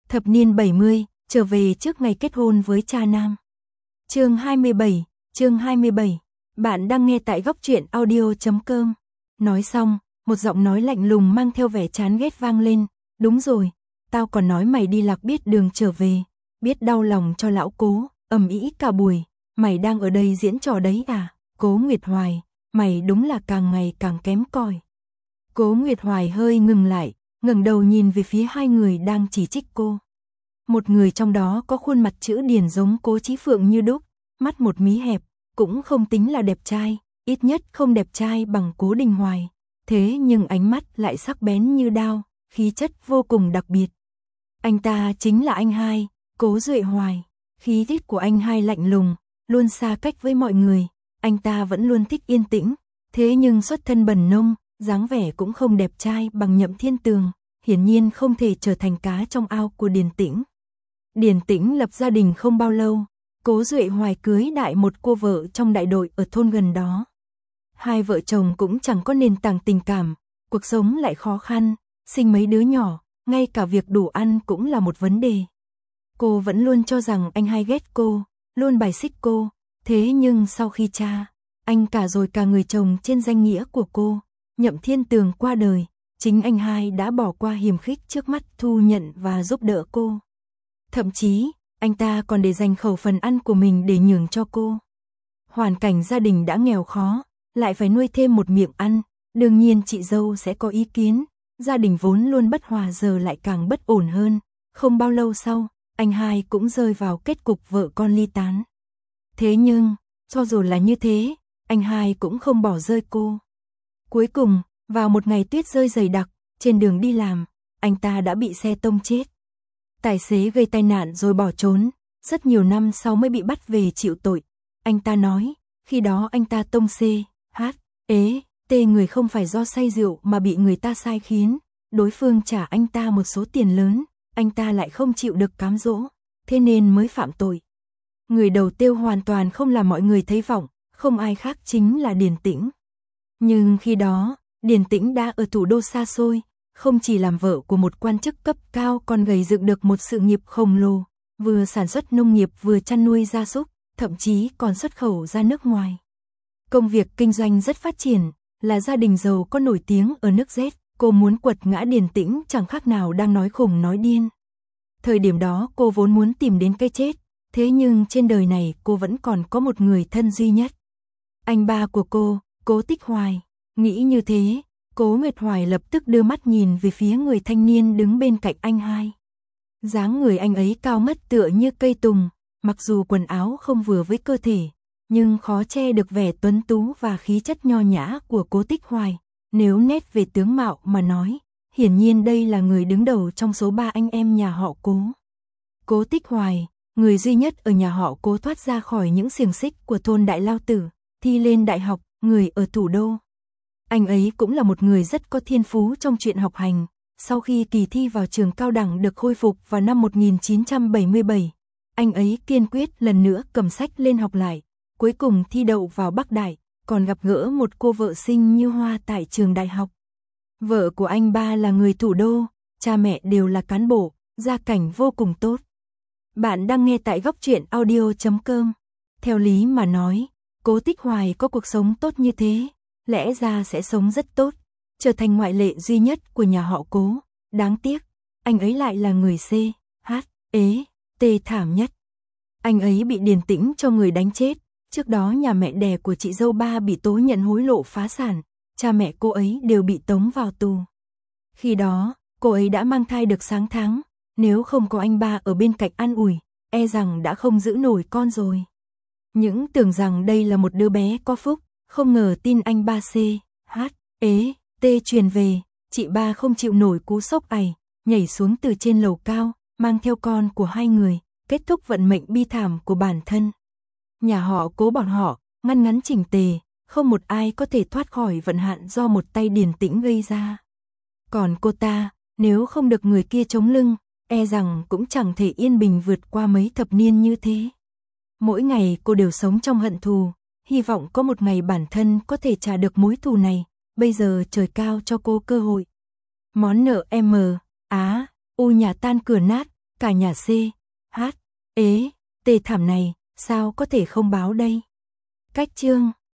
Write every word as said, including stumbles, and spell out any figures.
Thập niên bảy mươi, trở về trước ngày kết hôn với cha nam. Chương hai mươi bảy, chương hai mươi bảy. Bạn đang nghe tại góc truyện audio chấm com. Nói xong, một giọng nói lạnh lùng mang theo vẻ chán ghét vang lên. Đúng rồi, tao còn nói mày đi lạc biết đường trở về, biết đau lòng cho lão Cố, ầm ĩ cả buổi, mày đang ở đây diễn trò đấy à? Cố Nguyệt Hoài, mày đúng là càng ngày càng kém cỏi. Cố Nguyệt Hoài hơi ngừng lại, ngẩng đầu nhìn về phía hai người đang chỉ trích cô. Một người trong đó có khuôn mặt chữ điển giống Cố Chí Phượng như đúc, mắt một mí hẹp, cũng không tính là đẹp trai, ít nhất không đẹp trai bằng Cố Đình Hoài. Thế nhưng ánh mắt lại sắc bén như đao, khí chất vô cùng đặc biệt. Anh ta chính là anh hai, Cố Duệ Hoài. Khí chất của anh hai lạnh lùng, luôn xa cách với mọi người. Anh ta vẫn luôn thích yên tĩnh, thế nhưng xuất thân bần nông, dáng vẻ cũng không đẹp trai bằng Nhậm Thiên Tường, hiển nhiên không thể trở thành cá trong ao của Điền Tĩnh. Điền Tĩnh lập gia đình không bao lâu, Cố Duệ Hoài cưới đại một cô vợ trong đại đội ở thôn gần đó. Hai vợ chồng cũng chẳng có nền tảng tình cảm, cuộc sống lại khó khăn, sinh mấy đứa nhỏ, ngay cả việc đủ ăn cũng là một vấn đề. Cô vẫn luôn cho rằng anh hai ghét cô, luôn bài xích cô, thế nhưng sau khi cha, anh cả rồi cả người chồng trên danh nghĩa của cô, Nhậm Thiên Tường qua đời, chính anh hai đã bỏ qua hiềm khích trước mắt thu nhận và giúp đỡ cô. Thậm chí, anh ta còn để dành khẩu phần ăn của mình để nhường cho cô. Hoàn cảnh gia đình đã nghèo khó, lại phải nuôi thêm một miệng ăn, đương nhiên chị dâu sẽ có ý kiến, gia đình vốn luôn bất hòa giờ lại càng bất ổn hơn. Không bao lâu sau, anh hai cũng rơi vào kết cục vợ con ly tán. Thế nhưng, cho dù là như thế, anh hai cũng không bỏ rơi cô. Cuối cùng, vào một ngày tuyết rơi dày đặc, trên đường đi làm, anh ta đã bị xe tông chết. Tài xế gây tai nạn rồi bỏ trốn, rất nhiều năm sau mới bị bắt về chịu tội. Anh ta nói, khi đó anh ta tông C, H, ế, T người không phải do say rượu mà bị người ta sai khiến, đối phương trả anh ta một số tiền lớn, anh ta lại không chịu được cám dỗ, thế nên mới phạm tội. Người đầu tiêu hoàn toàn không làm mọi người thấy vọng, không ai khác chính là Điền Tĩnh. Nhưng khi đó, Điền Tĩnh đã ở thủ đô xa xôi, không chỉ làm vợ của một quan chức cấp cao còn gầy dựng được một sự nghiệp khổng lồ, vừa sản xuất nông nghiệp vừa chăn nuôi gia súc, thậm chí còn xuất khẩu ra nước ngoài. Công việc kinh doanh rất phát triển, là gia đình giàu có nổi tiếng ở nước Z, cô muốn quật ngã Điền Tĩnh chẳng khác nào đang nói khùng nói điên. Thời điểm đó cô vốn muốn tìm đến cái chết, thế nhưng trên đời này cô vẫn còn có một người thân duy nhất. Anh ba của cô, Cố Tích Hoài. Nghĩ như thế, Cố Nguyệt Hoài lập tức đưa mắt nhìn về phía người thanh niên đứng bên cạnh anh hai. Dáng người anh ấy cao ngất tựa như cây tùng, mặc dù quần áo không vừa với cơ thể, nhưng khó che được vẻ tuấn tú và khí chất nho nhã của Cố Tích Hoài. Nếu nét về tướng mạo mà nói, hiển nhiên đây là người đứng đầu trong số ba anh em nhà họ Cố. Cố Tích Hoài, người duy nhất ở nhà họ Cố thoát ra khỏi những xiềng xích của thôn Đại Lao Tử, thi lên đại học, người ở thủ đô. Anh ấy cũng là một người rất có thiên phú trong chuyện học hành. Sau khi kỳ thi vào trường cao đẳng được khôi phục vào năm một nghìn chín trăm bảy mươi bảy, anh ấy kiên quyết lần nữa cầm sách lên học lại, cuối cùng thi đậu vào Bắc Đại, còn gặp gỡ một cô vợ xinh như hoa tại trường đại học. Vợ của anh ba là người thủ đô, cha mẹ đều là cán bộ, gia cảnh vô cùng tốt. Bạn đang nghe tại góc truyện audio chấm com. Theo lý mà nói, Cố Tích Hoài có cuộc sống tốt như thế, lẽ ra sẽ sống rất tốt, trở thành ngoại lệ duy nhất của nhà họ Cố. Đáng tiếc, anh ấy lại là người C, H, ế, T thảm nhất. Anh ấy bị Điền Tĩnh cho người đánh chết. Trước đó nhà mẹ đẻ của chị dâu ba bị tố nhận hối lộ phá sản, cha mẹ cô ấy đều bị tống vào tù. Khi đó, cô ấy đã mang thai được sáu tháng, nếu không có anh ba ở bên cạnh an ủi, e rằng đã không giữ nổi con rồi. Những tưởng rằng đây là một đứa bé có phúc, không ngờ tin anh ba C, H, ế, T truyền về, chị ba không chịu nổi cú sốc ày, nhảy xuống từ trên lầu cao, mang theo con của hai người, kết thúc vận mệnh bi thảm của bản thân. Nhà họ Cố bọn họ, ngăn ngắn chỉnh tề, không một ai có thể thoát khỏi vận hạn do một tay Điền Tĩnh gây ra. Còn cô ta, nếu không được người kia chống lưng, e rằng cũng chẳng thể yên bình vượt qua mấy thập niên như thế. Mỗi ngày cô đều sống trong hận thù, hy vọng có một ngày bản thân có thể trả được mối thù này, bây giờ trời cao cho cô cơ hội. Món nợ M, Á, U nhà tan cửa nát, Cả nhà C, H, ế, tê thảm này, sao có thể không báo đây? Cách chương